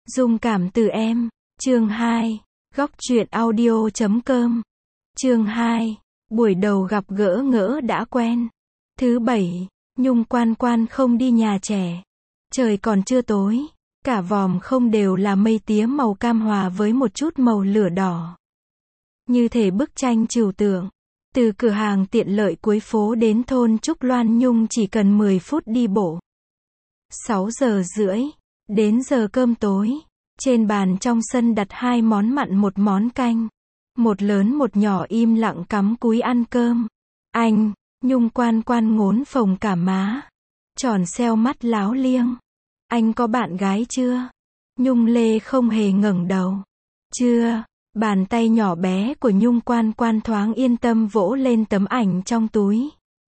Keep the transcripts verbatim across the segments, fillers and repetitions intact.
Dung cảm từ em. Chương hai. Góc truyện audio chấm com. Chương hai. Buổi đầu gặp gỡ ngỡ đã quen. Thứ bảy, Nhung Quan Quan không đi nhà trẻ. Trời còn chưa tối, cả vòm không đều là mây tía màu cam hòa với một chút màu lửa đỏ. Như thể bức tranh trừu tượng. Từ cửa hàng tiện lợi cuối phố đến thôn Trúc Loan Nhung chỉ cần mười phút đi bộ. sáu giờ rưỡi, đến giờ cơm tối. Trên bàn trong sân đặt hai món mặn một món canh. Một lớn một nhỏ im lặng cắm cúi ăn cơm. Anh, Nhung Quan Quan ngốn phồng cả má. Tròn xeo mắt láo liêng. Anh có bạn gái chưa? Nhung Lê không hề ngẩng đầu. Chưa. Bàn tay nhỏ bé của Nhung Quan Quan thoáng yên tâm vỗ lên tấm ảnh trong túi.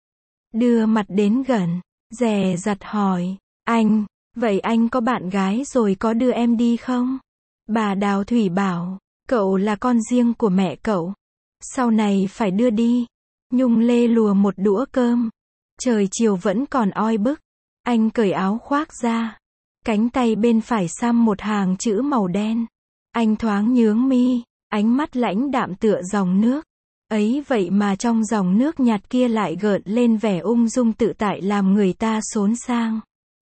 Đưa mặt đến gần, dè dặt hỏi, anh, vậy anh có bạn gái rồi có đưa em đi không? Bà Đào Thủy bảo, cậu là con riêng của mẹ cậu. Sau này phải đưa đi. Nhung Lê lùa một đũa cơm. Trời chiều vẫn còn oi bức. Anh cởi áo khoác ra. Cánh tay bên phải xăm một hàng chữ màu đen. Anh thoáng nhướng mi, ánh mắt lãnh đạm tựa dòng nước. Ấy vậy mà trong dòng nước nhạt kia lại gợn lên vẻ ung dung tự tại làm người ta xốn sang.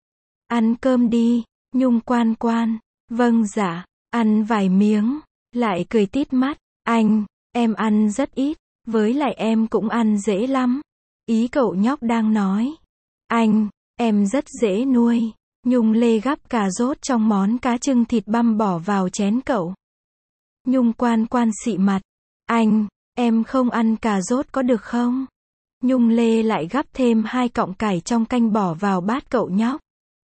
Ăn cơm đi, Nhung Quan Quan. Vâng dạ, ăn vài miếng, lại cười tít mắt. Anh, em ăn rất ít, với lại em cũng ăn dễ lắm. Ý cậu nhóc đang nói. Anh, em rất dễ nuôi. Nhung Lê gắp cà rốt trong món cá trưng thịt băm bỏ vào chén cậu. Nhung Quan Quan xị mặt. Anh, em không ăn cà rốt có được không? Nhung Lê lại gắp thêm hai cọng cải trong canh bỏ vào bát cậu nhóc.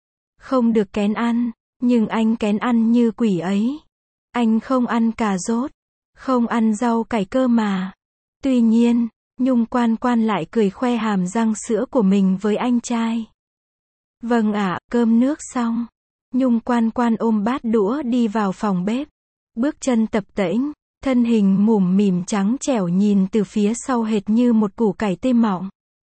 Không được kén ăn, nhưng anh kén ăn như quỷ ấy. Anh không ăn cà rốt, không ăn rau cải cơ mà. Tuy nhiên, Nhung Quan Quan lại cười khoe hàm răng sữa của mình với anh trai. Vâng ạ, cơm nước xong. Nhung Quan Quan ôm bát đũa đi vào phòng bếp. Bước chân tập tễnh, thân hình mủm mỉm trắng trẻo nhìn từ phía sau hệt như một củ cải tươi mọng.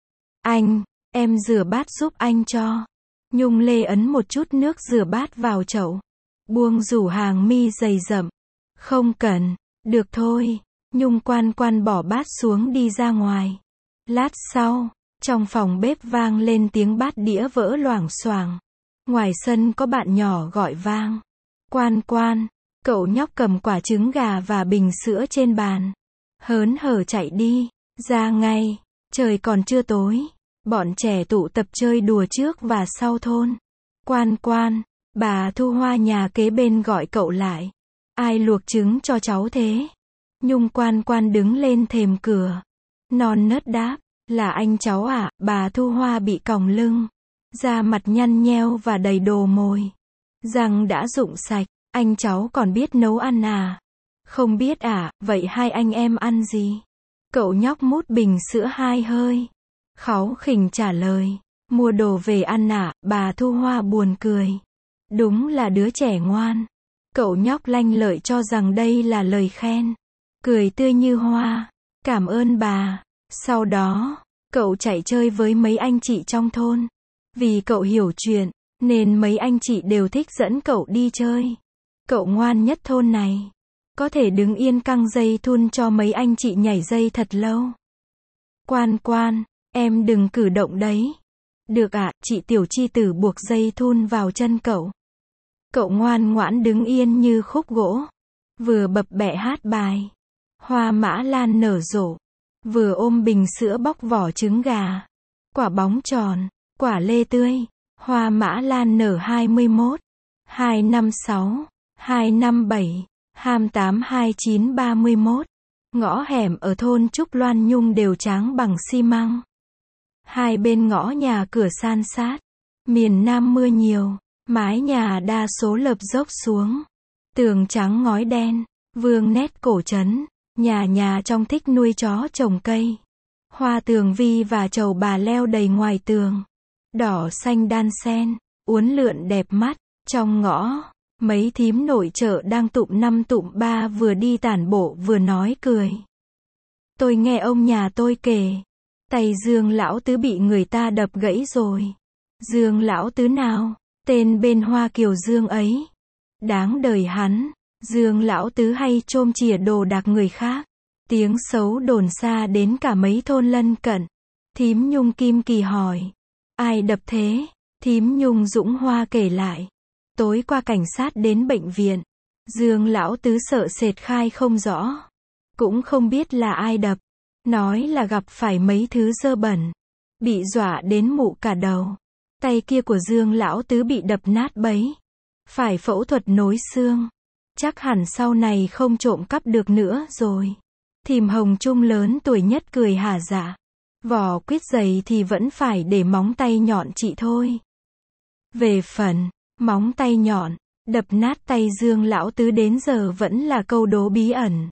Anh, em rửa bát giúp anh cho. Nhung Lê ấn một chút nước rửa bát vào chậu. Buông rủ hàng mi dày rậm. Không cần, được thôi. Nhung Quan Quan bỏ bát xuống đi ra ngoài. Lát sau, trong phòng bếp vang lên tiếng bát đĩa vỡ loảng xoảng. Ngoài sân có bạn nhỏ gọi vang. Quan Quan, cậu nhóc cầm quả trứng gà và bình sữa trên bàn. Hớn hở chạy đi, ra ngay, trời còn chưa tối. Bọn trẻ tụ tập chơi đùa trước và sau thôn. Quan Quan, bà Thu Hoa nhà kế bên gọi cậu lại. Ai luộc trứng cho cháu thế? Nhung Quan Quan đứng lên thềm cửa. Non nớt đáp, là anh cháu ạ. Bà Thu Hoa bị còng lưng, da mặt nhăn nheo và đầy đồ mồi. Răng đã rụng sạch, anh cháu còn biết nấu ăn à? Không biết à, vậy hai anh em ăn gì? Cậu nhóc mút bình sữa hai hơi. Kháu khỉnh trả lời, mua đồ về ăn ạ. Bà Thu Hoa buồn cười. Đúng là đứa trẻ ngoan. Cậu nhóc lanh lợi cho rằng đây là lời khen. Cười tươi như hoa. Cảm ơn bà. Sau đó, cậu chạy chơi với mấy anh chị trong thôn. Vì cậu hiểu chuyện, nên mấy anh chị đều thích dẫn cậu đi chơi. Cậu ngoan nhất thôn này. Có thể đứng yên căng dây thun cho mấy anh chị nhảy dây thật lâu. Quan Quan, em đừng cử động đấy. Được ạ, chị Tiểu Chi Tử buộc dây thun vào chân cậu. Cậu ngoan ngoãn đứng yên như khúc gỗ. Vừa bập bẹ hát bài. Hoa mã lan nở rộ. Vừa ôm bình sữa bóc vỏ trứng gà. Quả bóng tròn. Quả lê tươi. Hoa mã lan nở hai mươi mốt. hai năm sáu. hai năm bảy. hai tám hai chín ba mươi mốt. Ngõ hẻm ở thôn Trúc Loan Nhung đều tráng bằng xi măng. Hai bên ngõ nhà cửa san sát. Miền Nam mưa nhiều. Mái nhà đa số lợp dốc xuống. Tường trắng ngói đen. Vương nét cổ trấn. Nhà nhà trong thích nuôi chó trồng cây. Hoa tường vi và trầu bà leo đầy ngoài tường. Đỏ xanh đan xen, uốn lượn đẹp mắt. Trong ngõ, mấy thím nội trợ đang tụm năm tụm ba vừa đi tản bộ vừa nói cười. Tôi nghe ông nhà tôi kể. Tay Dương lão tứ bị người ta đập gãy rồi. Dương lão tứ nào? Tên bên Hoa Kiều Dương ấy. Đáng đời hắn, Dương lão tứ hay chôm chìa đồ đạc người khác. Tiếng xấu đồn xa đến cả mấy thôn lân cận. Thím Nhung Kim Kỳ hỏi. Ai đập thế? Thím Nhung Dũng Hoa kể lại. Tối qua cảnh sát đến bệnh viện. Dương lão tứ sợ sệt khai không rõ. Cũng không biết là ai đập. Nói là gặp phải mấy thứ dơ bẩn. Bị dọa đến mụ cả đầu. Tay kia của Dương lão tứ bị đập nát bấy. Phải phẫu thuật nối xương. Chắc hẳn sau này không trộm cắp được nữa rồi. Thìm Hồng Trung lớn tuổi nhất cười hả dạ. Vỏ quýt dày thì vẫn phải để móng tay nhọn chị thôi. Về phần, móng tay nhọn, đập nát tay Dương lão tứ đến giờ vẫn là câu đố bí ẩn.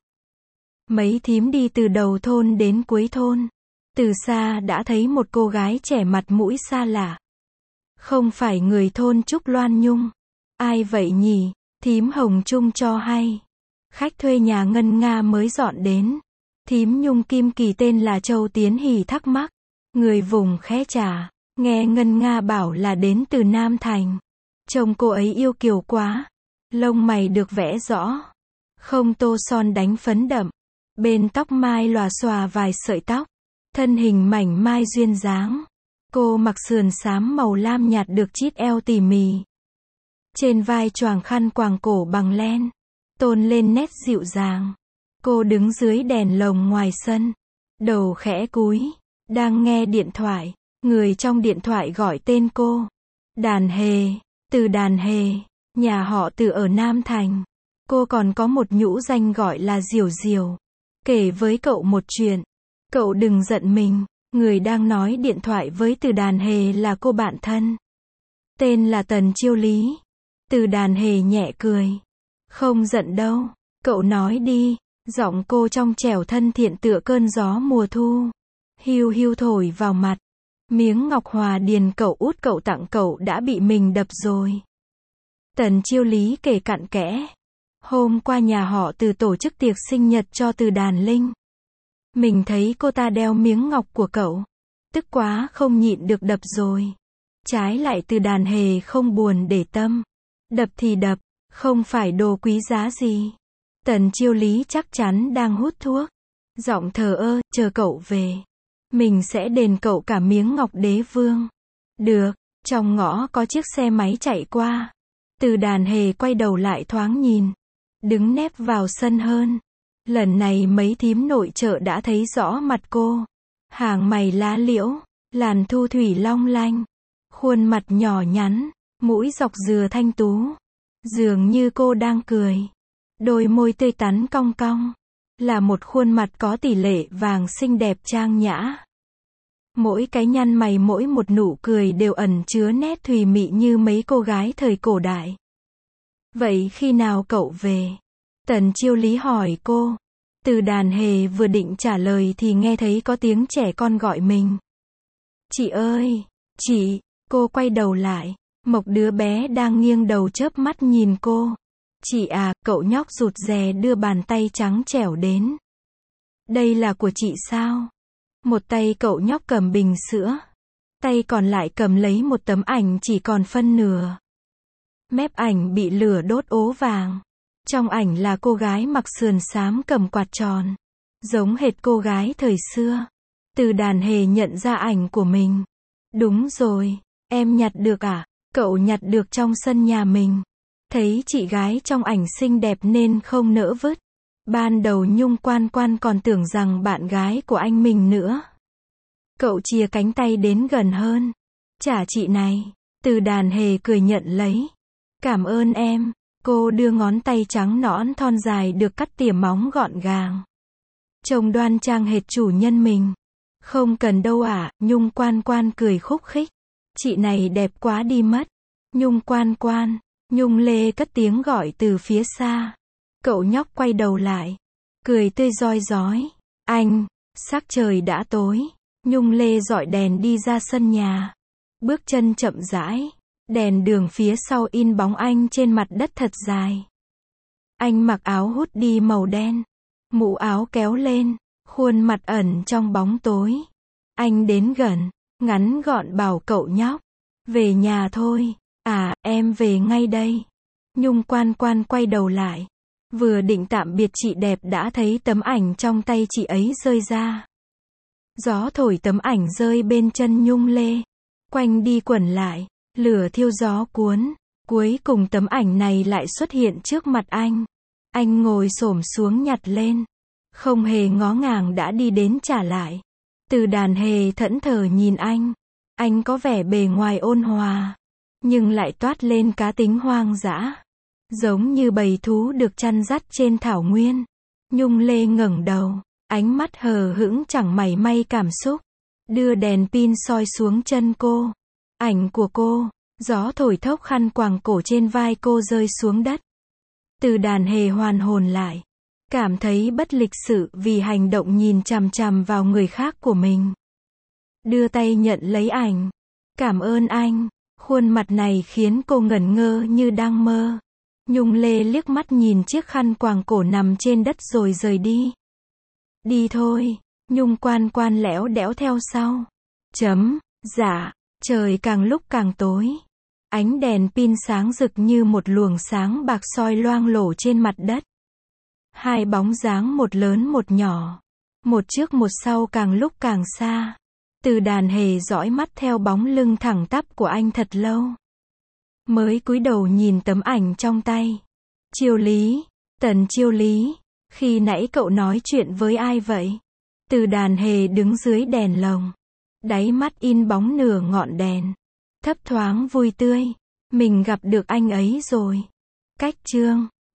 Mấy thím đi từ đầu thôn đến cuối thôn. Từ xa đã thấy một cô gái trẻ mặt mũi xa lạ. Không phải người thôn Trúc Loan Nhung. Ai vậy nhỉ? Thím Hồng Trung cho hay. Khách thuê nhà Ngân Nga mới dọn đến. Thím Nhung Kim Kỳ tên là Châu Tiến Hỷ thắc mắc. Người vùng khé trà. Nghe Ngân Nga bảo là đến từ Nam Thành. Trông cô ấy yêu kiều quá. Lông mày được vẽ rõ. Không tô son đánh phấn đậm. Bên tóc mai lòa xòa vài sợi tóc. Thân hình mảnh mai duyên dáng. Cô mặc sườn xám màu lam nhạt được chít eo tỉ mỉ. Trên vai choàng khăn quàng cổ bằng len. Tôn lên nét dịu dàng. Cô đứng dưới đèn lồng ngoài sân. Đầu khẽ cúi. Đang nghe điện thoại. Người trong điện thoại gọi tên cô. Đàn Hề. Từ Đàn Hề. Nhà họ Từ ở Nam Thành. Cô còn có một nhũ danh gọi là Diều Diều. Kể với cậu một chuyện. Cậu đừng giận mình. Người đang nói điện thoại với Từ Đàn Hề là cô bạn thân. Tên là Tần Chiêu Lý. Từ Đàn Hề nhẹ cười. Không giận đâu. Cậu nói đi. Giọng cô trong trẻo thân thiện tựa cơn gió mùa thu. Hiu hiu thổi vào mặt. Miếng ngọc hòa điền cậu út cậu tặng cậu đã bị mình đập rồi. Tần Chiêu Lý kể cặn kẽ. Hôm qua nhà họ Từ tổ chức tiệc sinh nhật cho Từ Đàn Linh. Mình thấy cô ta đeo miếng ngọc của cậu. Tức quá không nhịn được đập rồi. Trái lại Từ Đàn Hề không buồn để tâm. Đập thì đập, không phải đồ quý giá gì. Tần Chiêu Lý chắc chắn đang hút thuốc. Giọng thờ ơ, chờ cậu về. Mình sẽ đền cậu cả miếng ngọc đế vương. Được, trong ngõ có chiếc xe máy chạy qua. Từ Đàn Hề quay đầu lại thoáng nhìn. Đứng nép vào sân hơn. Lần này mấy thím nội trợ đã thấy rõ mặt cô. Hàng mày lá liễu, làn thu thủy long lanh. Khuôn mặt nhỏ nhắn, mũi dọc dừa thanh tú. Dường như cô đang cười. Đôi môi tươi tắn cong cong. Là một khuôn mặt có tỷ lệ vàng xinh đẹp trang nhã. Mỗi cái nhăn mày mỗi một nụ cười đều ẩn chứa nét thùy mị như mấy cô gái thời cổ đại. Vậy khi nào cậu về? Tần Chiêu Lý hỏi cô. Từ Đàn Hề vừa định trả lời thì nghe thấy có tiếng trẻ con gọi mình. Chị ơi, chị, cô quay đầu lại. Mộc đứa bé đang nghiêng đầu chớp mắt nhìn cô. Chị à, cậu nhóc rụt rè đưa bàn tay trắng trẻo đến. Đây là của chị sao? Một tay cậu nhóc cầm bình sữa. Tay còn lại cầm lấy một tấm ảnh chỉ còn phân nửa. Mép ảnh bị lửa đốt ố vàng. Trong ảnh là cô gái mặc sườn xám cầm quạt tròn. Giống hệt cô gái thời xưa. Từ Đàn Hề nhận ra ảnh của mình. Đúng rồi, em nhặt được à? Cậu nhặt được trong sân nhà mình. Thấy chị gái trong ảnh xinh đẹp nên không nỡ vứt. Ban đầu Nhung Quan Quan còn tưởng rằng bạn gái của anh mình nữa. Cậu chìa cánh tay đến gần hơn. Trả chị này. Từ Đàn Hề cười nhận lấy. Cảm ơn em. Cô đưa ngón tay trắng nõn thon dài được cắt tỉa móng gọn gàng. Trông đoan trang hệt chủ nhân mình. Không cần đâu ạ, à, Nhung Quan Quan cười khúc khích. Chị này đẹp quá đi mất. Nhung Quan Quan. Nhung Lê cất tiếng gọi từ phía xa. Cậu nhóc quay đầu lại. Cười tươi rói rói. Anh, sắc trời đã tối. Nhung Lê dọi đèn đi ra sân nhà. Bước chân chậm rãi. Đèn đường phía sau in bóng anh trên mặt đất thật dài. Anh mặc áo hút đi màu đen. Mũ áo kéo lên. Khuôn mặt ẩn trong bóng tối. Anh đến gần. Ngắn gọn bảo cậu nhóc. Về nhà thôi. À, em về ngay đây. Nhung Quan Quan quay đầu lại. Vừa định tạm biệt chị đẹp đã thấy tấm ảnh trong tay chị ấy rơi ra. Gió thổi tấm ảnh rơi bên chân Nhung Lê. Quanh đi quẩn lại, lửa thiêu gió cuốn. Cuối cùng tấm ảnh này lại xuất hiện trước mặt anh. Anh ngồi xổm xuống nhặt lên. Không hề ngó ngàng đã đi đến trả lại. Từ Đàn Hề thẫn thờ nhìn anh. Anh có vẻ bề ngoài ôn hòa, nhưng lại toát lên cá tính hoang dã. Giống như bầy thú được chăn dắt trên thảo nguyên. Nhung Lê ngẩng đầu, ánh mắt hờ hững chẳng mảy may cảm xúc. Đưa đèn pin soi xuống chân cô. Ảnh của cô, gió thổi thốc khăn quàng cổ trên vai cô rơi xuống đất. Từ Đàn Hề hoàn hồn lại. Cảm thấy bất lịch sự vì hành động nhìn chằm chằm vào người khác của mình. Đưa tay nhận lấy ảnh. Cảm ơn anh. Khuôn mặt này khiến cô ngẩn ngơ như đang mơ. Nhung Lê liếc mắt nhìn chiếc khăn quàng cổ nằm trên đất rồi rời đi. Đi thôi. Nhung Quan Quan lẽo đẽo theo sau. Chấm. Dạ. Trời càng lúc càng tối. Ánh đèn pin sáng rực như một luồng sáng bạc soi loang lổ trên mặt đất. Hai bóng dáng một lớn một nhỏ. Một trước một sau càng lúc càng xa. Từ Đàn Hề dõi mắt theo bóng lưng thẳng tắp của anh thật lâu. Mới cúi đầu nhìn tấm ảnh trong tay. Chiêu Lý, Tần Chiêu Lý, khi nãy cậu nói chuyện với ai vậy? Từ Đàn Hề đứng dưới đèn lồng. Đáy mắt in bóng nửa ngọn đèn. Thấp thoáng vui tươi. Mình gặp được anh ấy rồi. Cách chương